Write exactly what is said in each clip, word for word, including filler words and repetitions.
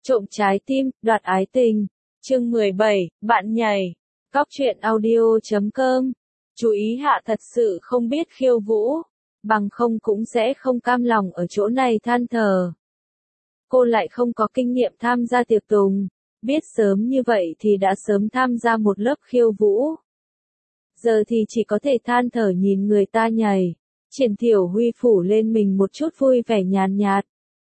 Trộm trái tim, đoạt ái tình. Chương mười bảy, bạn nhảy. Góc truyện audio chấm com. Chú ý hạ thật sự không biết khiêu vũ, bằng không cũng sẽ không cam lòng ở chỗ này than thở. Cô lại không có kinh nghiệm tham gia tiệc tùng, biết sớm như vậy thì đã sớm tham gia một lớp khiêu vũ. Giờ thì chỉ có thể than thở nhìn người ta nhảy. Triển Thiểu Huy phủ lên mình một chút vui vẻ nhàn nhạt.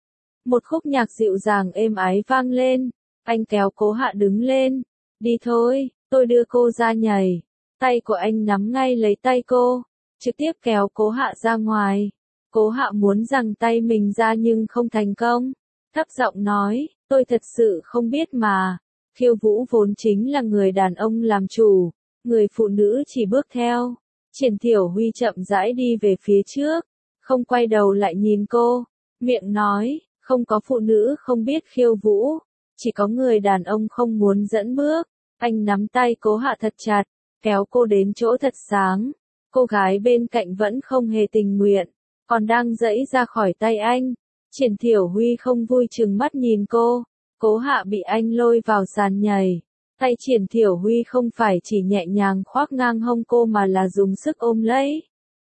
Một khúc nhạc dịu dàng êm ái vang lên, anh kéo Cố Hạ đứng lên. Đi thôi, tôi đưa cô ra nhảy. Tay của anh nắm ngay lấy tay cô, trực tiếp kéo Cố Hạ ra ngoài. Cố Hạ muốn giằng tay mình ra nhưng không thành công. Thấp giọng nói, tôi thật sự không biết mà. Khiêu vũ vốn chính là người đàn ông làm chủ, người phụ nữ chỉ bước theo. Triển Thiểu Huy chậm rãi đi về phía trước, không quay đầu lại nhìn cô, miệng nói, không có phụ nữ không biết khiêu vũ, chỉ có người đàn ông không muốn dẫn bước. Anh nắm tay Cố Hạ thật chặt, kéo cô đến chỗ thật sáng. Cô gái bên cạnh vẫn không hề tình nguyện, còn đang giãy ra khỏi tay anh. Triển Thiểu Huy không vui chừng mắt nhìn cô. Cố Hạ bị anh lôi vào sàn nhảy. Tay Triển Thiểu Huy không phải chỉ nhẹ nhàng khoác ngang hông cô mà là dùng sức ôm lấy.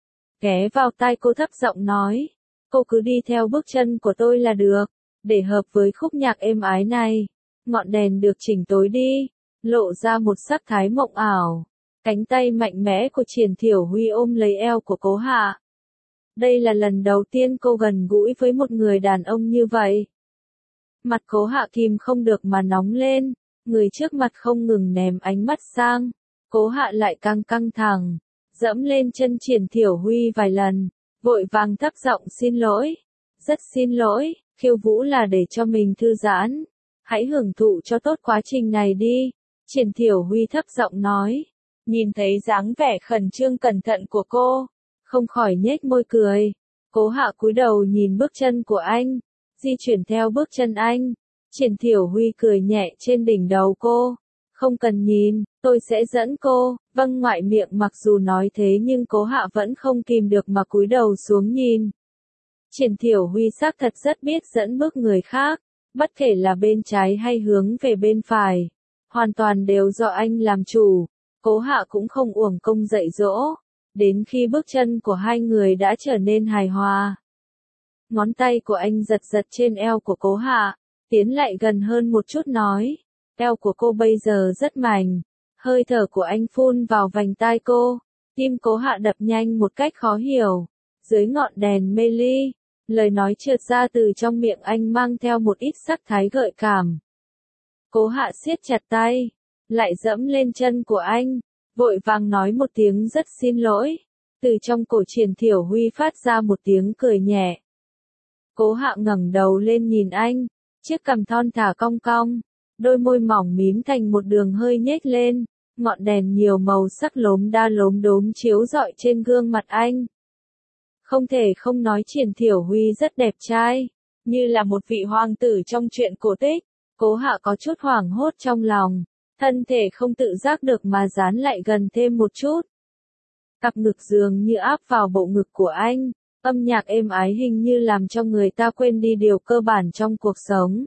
Ghé vào tai cô thấp giọng nói, cô cứ đi theo bước chân của tôi là được, để hợp với khúc nhạc êm ái này. Ngọn đèn được chỉnh tối đi, lộ ra một sắc thái mộng ảo. Cánh tay mạnh mẽ của Triển Thiểu Huy ôm lấy eo của Cố Hạ. Đây là lần đầu tiên cô gần gũi với một người đàn ông như vậy. Mặt Cố Hạ kìm không được mà nóng lên, người trước mặt không ngừng ném ánh mắt sang. Cố Hạ lại càng căng thẳng, dẫm lên chân Triển Thiểu Huy vài lần, vội vàng thấp giọng xin lỗi. Rất xin lỗi, khiêu vũ là để cho mình thư giãn. Hãy hưởng thụ cho tốt quá trình này đi. Triển Thiểu Huy thấp giọng nói. Nhìn thấy dáng vẻ khẩn trương cẩn thận của cô, không khỏi nhếch môi cười. Cố Hạ cúi đầu nhìn bước chân của anh, di chuyển theo bước chân anh. Triển Thiểu Huy cười nhẹ trên đỉnh đầu cô. Không cần nhìn, tôi sẽ dẫn cô. Vâng, ngoại miệng mặc dù nói thế nhưng Cố Hạ vẫn không kìm được mà cúi đầu xuống nhìn. Triển Thiểu Huy xác thật rất biết dẫn bước người khác, bất kể là bên trái hay hướng về bên phải, hoàn toàn đều do anh làm chủ. Cố Hạ cũng không uổng công dạy dỗ, đến khi bước chân của hai người đã trở nên hài hòa. Ngón tay của anh giật giật trên eo của Cố Hạ, tiến lại gần hơn một chút nói, eo của cô bây giờ rất mảnh. Hơi thở của anh phun vào vành tai cô, tim Cố Hạ đập nhanh một cách khó hiểu. Dưới ngọn đèn mê ly, lời nói trượt ra từ trong miệng anh mang theo một ít sắc thái gợi cảm. Cố Hạ siết chặt tay, lại dẫm lên chân của anh, vội vàng nói một tiếng rất xin lỗi. Từ trong cổ Triển Thiểu Huy phát ra một tiếng cười nhẹ. Cố Hạ ngẩng đầu lên nhìn anh, chiếc cằm thon thả cong cong, đôi môi mỏng mím thành một đường hơi nhếch lên, ngọn đèn nhiều màu sắc lốm đa lốm đốm chiếu rọi trên gương mặt anh. Không thể không nói Triển Thiểu Huy rất đẹp trai, như là một vị hoàng tử trong truyện cổ tích. Cố Hạ có chút hoảng hốt trong lòng, thân thể không tự giác được mà dán lại gần thêm một chút. Cặp ngực dường như áp vào bộ ngực của anh, âm nhạc êm ái hình như làm cho người ta quên đi điều cơ bản trong cuộc sống.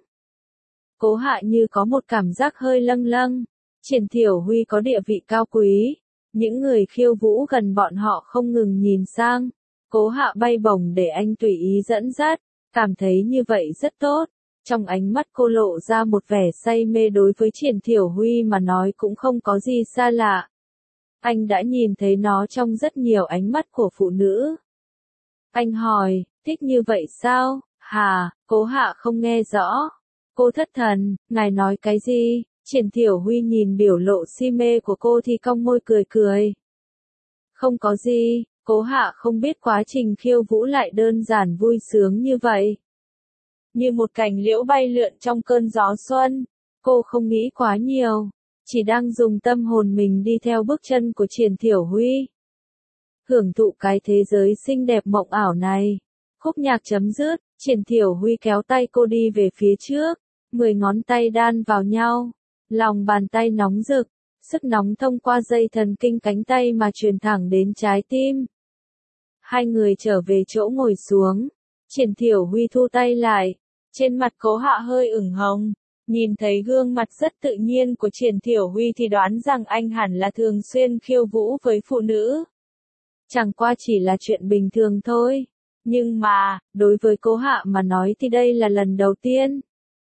Cố Hạ như có một cảm giác hơi lâng lâng. Triển Thiểu Huy có địa vị cao quý, những người khiêu vũ gần bọn họ không ngừng nhìn sang. Cố Hạ bay bổng để anh tùy ý dẫn dắt, cảm thấy như vậy rất tốt. Trong ánh mắt cô lộ ra một vẻ say mê, đối với Triển Thiểu Huy mà nói cũng không có gì xa lạ. Anh đã nhìn thấy nó trong rất nhiều ánh mắt của phụ nữ. Anh hỏi, thích như vậy sao? Hà, Cố Hạ không nghe rõ. Cô thất thần, ngài nói cái gì? Triển Thiểu Huy nhìn biểu lộ si mê của cô thì cong môi cười cười. Không có gì, Cố Hạ không biết quá trình khiêu vũ lại đơn giản vui sướng như vậy. Như một cành liễu bay lượn trong cơn gió xuân, cô không nghĩ quá nhiều, chỉ đang dùng tâm hồn mình đi theo bước chân của Triển Thiểu Huy. Hưởng thụ cái thế giới xinh đẹp mộng ảo này. Khúc nhạc chấm dứt, Triển Thiểu Huy kéo tay cô đi về phía trước, mười ngón tay đan vào nhau, lòng bàn tay nóng rực, sức nóng thông qua dây thần kinh cánh tay mà truyền thẳng đến trái tim. Hai người trở về chỗ ngồi xuống, Triển Thiểu Huy thu tay lại, trên mặt Cố Hạ hơi ửng hồng, Nhìn thấy gương mặt rất tự nhiên của Triển Thiểu Huy thì đoán rằng anh hẳn là thường xuyên khiêu vũ với phụ nữ. Chẳng qua chỉ là chuyện bình thường thôi. Nhưng mà, đối với Cố Hạ mà nói thì đây là lần đầu tiên.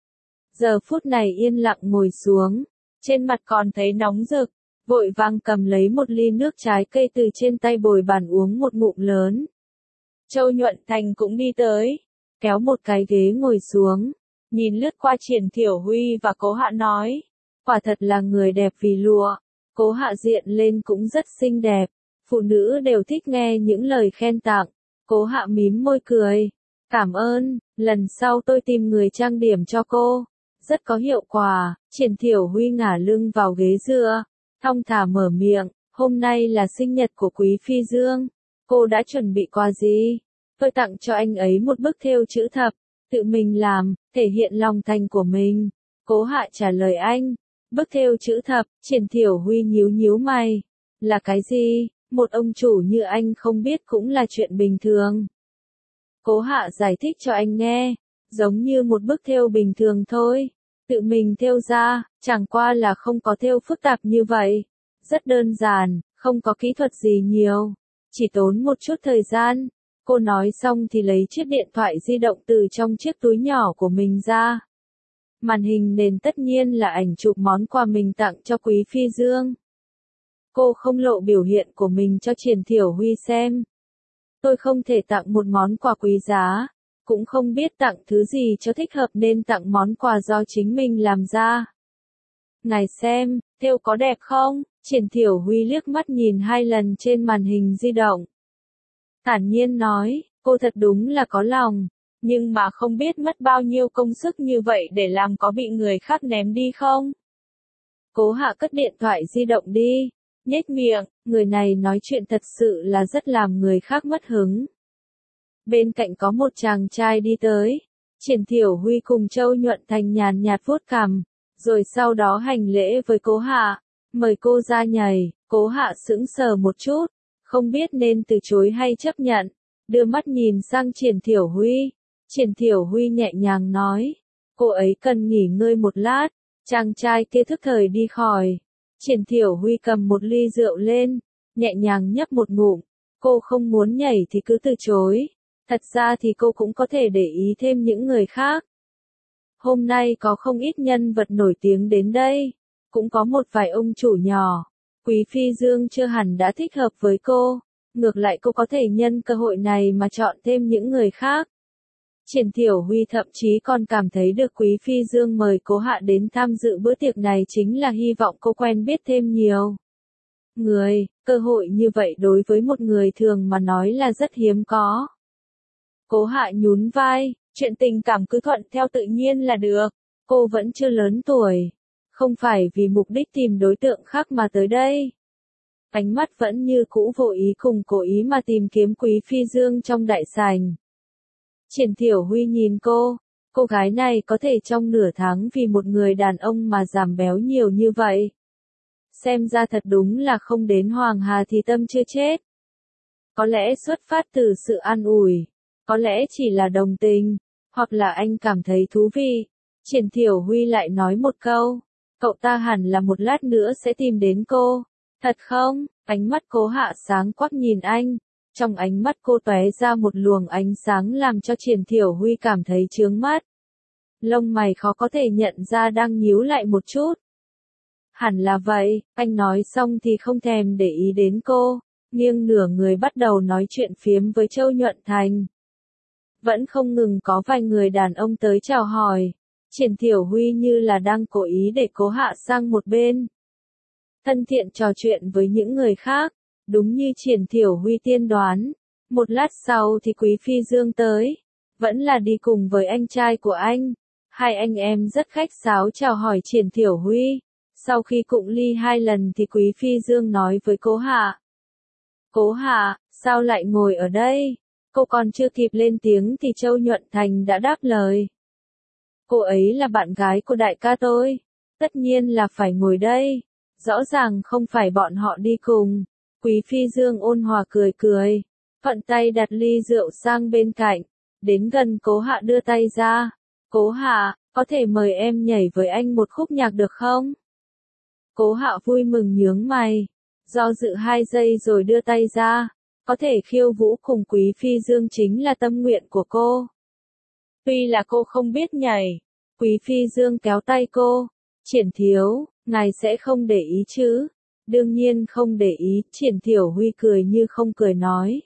Giờ phút này yên lặng ngồi xuống, trên mặt còn thấy nóng rực, vội vàng cầm lấy một ly nước trái cây từ trên tay bồi bàn uống một ngụm lớn. Châu Nhuận Thành cũng đi tới, kéo một cái ghế ngồi xuống, nhìn lướt qua Triển Thiểu Huy và Cố Hạ nói, quả thật là người đẹp vì lụa. Cố Hạ diện lên cũng rất xinh đẹp, phụ nữ đều thích nghe những lời khen tặng. Cố Hạ mím môi cười, cảm ơn, lần sau tôi tìm người trang điểm cho cô. Rất có hiệu quả. Triển Thiểu Huy ngả lưng vào ghế dựa, thong thả mở miệng, hôm nay là sinh nhật của Quý Phi Dương. Cô đã chuẩn bị quà gì? Tôi tặng cho anh ấy một bức thêu chữ thập, tự mình làm, thể hiện lòng thành của mình. Cố Hạ trả lời anh, bức thêu chữ thập. Triển Thiểu Huy nhíu nhíu mày, là cái gì? Một ông chủ như anh không biết cũng là chuyện bình thường. Cố Hạ giải thích cho anh nghe, giống như một bức thêu bình thường thôi, tự mình thêu ra, chẳng qua là không có thêu phức tạp như vậy, rất đơn giản, không có kỹ thuật gì nhiều, chỉ tốn một chút thời gian. Cô nói xong thì lấy chiếc điện thoại di động từ trong chiếc túi nhỏ của mình ra. Màn hình nền tất nhiên là ảnh chụp món quà mình tặng cho Quý Phi Dương. Cô không lộ biểu hiện của mình cho Triển Thiểu Huy xem. Tôi không thể tặng một món quà quý giá, cũng không biết tặng thứ gì cho thích hợp nên tặng món quà do chính mình làm ra. Ngài xem, thêu có đẹp không? Triển Thiểu Huy liếc mắt nhìn hai lần trên màn hình di động. Thản nhiên nói, cô thật đúng là có lòng, nhưng mà không biết mất bao nhiêu công sức như vậy để làm có bị người khác ném đi không? Cố Hạ cất điện thoại di động đi, nhếch miệng, người này nói chuyện thật sự là rất làm người khác mất hứng. Bên cạnh có một chàng trai đi tới, Triển Thiểu Huy cùng Châu Nhuận Thành nhàn nhạt vuốt cằm, rồi sau đó hành lễ với Cố Hạ, mời cô ra nhảy. Cố Hạ sững sờ một chút, không biết nên từ chối hay chấp nhận, đưa mắt nhìn sang Triển Thiểu Huy. Triển Thiểu Huy nhẹ nhàng nói, cô ấy cần nghỉ ngơi một lát. Chàng trai kia thức thời đi khỏi. Triển Thiểu Huy cầm một ly rượu lên, nhẹ nhàng nhấp một ngụm. Cô không muốn nhảy thì cứ từ chối. Thật ra thì cô cũng có thể để ý thêm những người khác. Hôm nay có không ít nhân vật nổi tiếng đến đây, cũng có một vài ông chủ nhỏ. Quý Phi Dương chưa hẳn đã thích hợp với cô, ngược lại cô có thể nhân cơ hội này mà chọn thêm những người khác. Triển Thiểu Huy thậm chí còn cảm thấy được Quý Phi Dương mời Cố Hạ đến tham dự bữa tiệc này chính là hy vọng cô quen biết thêm nhiều người. Cơ hội như vậy đối với một người thường mà nói là rất hiếm có. Cố Hạ nhún vai, chuyện tình cảm cứ thuận theo tự nhiên là được. Cô vẫn chưa lớn tuổi, không phải vì mục đích tìm đối tượng khác mà tới đây. Ánh mắt vẫn như cũ vô ý cùng cố ý mà tìm kiếm Quý Phi Dương trong đại sảnh. Triển Thiểu Huy nhìn cô, cô gái này có thể trong nửa tháng vì một người đàn ông mà giảm béo nhiều như vậy. Xem ra thật đúng là không đến Hoàng Hà thì tâm chưa chết. Có lẽ xuất phát từ sự an ủi, có lẽ chỉ là đồng tình, hoặc là anh cảm thấy thú vị. Triển Thiểu Huy lại nói một câu, cậu ta hẳn là một lát nữa sẽ tìm đến cô. Thật không? Ánh mắt Cố Hạ sáng quắc nhìn anh. Trong ánh mắt cô tóe ra một luồng ánh sáng làm cho Triển Thiểu Huy cảm thấy chướng mắt. Lông mày khó có thể nhận ra đang nhíu lại một chút. Hẳn là vậy, anh nói xong thì không thèm để ý đến cô, nghiêng nửa người bắt đầu nói chuyện phiếm với Châu Nhuận Thành. Vẫn không ngừng có vài người đàn ông tới chào hỏi. Triển Thiểu Huy như là đang cố ý để Cố Hạ sang một bên. Thân thiện trò chuyện với những người khác. Đúng như Triển Thiểu Huy tiên đoán, một lát sau thì Quý Phi Dương tới, vẫn là đi cùng với anh trai của anh. Hai anh em rất khách sáo chào hỏi Triển Thiểu Huy. Sau khi cụng ly hai lần thì Quý Phi Dương nói với Cố Hạ. Cố Hạ, sao lại ngồi ở đây? Cô còn chưa kịp lên tiếng thì Châu Nhuận Thành đã đáp lời. Cô ấy là bạn gái của đại ca tôi, tất nhiên là phải ngồi đây. Rõ ràng không phải bọn họ đi cùng. Quý Phi Dương ôn hòa cười cười, thuận tay đặt ly rượu sang bên cạnh, đến gần Cố Hạ đưa tay ra. Cố Hạ, có thể mời em nhảy với anh một khúc nhạc được không? Cố Hạo vui mừng nhướng mày, do dự hai giây rồi đưa tay ra, có thể khiêu vũ cùng Quý Phi Dương chính là tâm nguyện của cô. Tuy là cô không biết nhảy, Quý Phi Dương kéo tay cô, Triển thiếu, ngài sẽ không để ý chứ? Đương nhiên không để ý, Triển Thiểu Huy cười như không cười nói.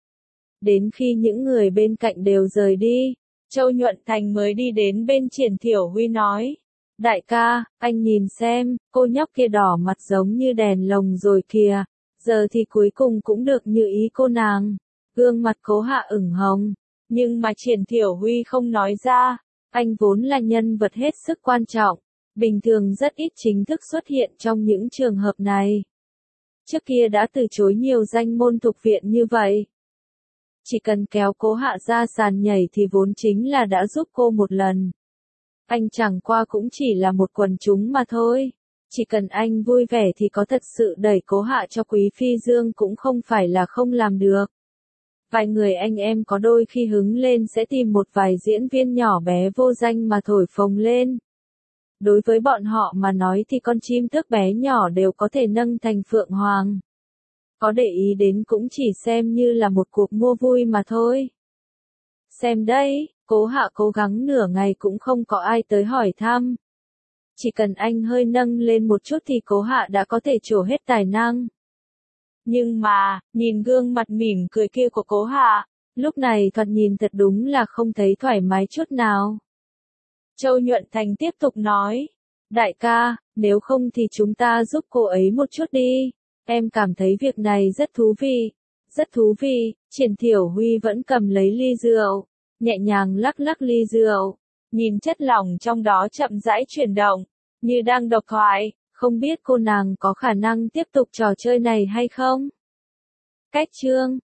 Đến khi những người bên cạnh đều rời đi, Châu Nhuận Thành mới đi đến bên Triển Thiểu Huy nói. Đại ca, anh nhìn xem, cô nhóc kia đỏ mặt giống như đèn lồng rồi kìa, giờ thì cuối cùng cũng được như ý cô nàng. Gương mặt Cố Hạ ửng hồng, nhưng mà Triển Thiểu Huy không nói ra, anh vốn là nhân vật hết sức quan trọng, bình thường rất ít chính thức xuất hiện trong những trường hợp này. Trước kia đã từ chối nhiều danh môn thuộc viện như vậy. Chỉ cần kéo Cố Hạ ra sàn nhảy thì vốn chính là đã giúp cô một lần. Anh chẳng qua cũng chỉ là một quần chúng mà thôi. Chỉ cần anh vui vẻ thì có thật sự đẩy Cố Hạ cho Quý Phi Dương cũng không phải là không làm được. Vài người anh em có đôi khi hứng lên sẽ tìm một vài diễn viên nhỏ bé vô danh mà thổi phồng lên. Đối với bọn họ mà nói thì con chim tước bé nhỏ đều có thể nâng thành phượng hoàng. Có để ý đến cũng chỉ xem như là một cuộc mua vui mà thôi. Xem đây, Cố Hạ cố gắng nửa ngày cũng không có ai tới hỏi thăm. Chỉ cần anh hơi nâng lên một chút thì Cố Hạ đã có thể trổ hết tài năng. Nhưng mà, nhìn gương mặt mỉm cười kia của Cố Hạ, lúc này thoạt nhìn thật đúng là không thấy thoải mái chút nào. Châu Nhuận Thành tiếp tục nói, đại ca, nếu không thì chúng ta giúp cô ấy một chút đi, em cảm thấy việc này rất thú vị, rất thú vị. Triển Thiểu Huy vẫn cầm lấy ly rượu, nhẹ nhàng lắc lắc ly rượu, nhìn chất lỏng trong đó chậm rãi chuyển động, như đang độc thoại, không biết cô nàng có khả năng tiếp tục trò chơi này hay không? Cách chương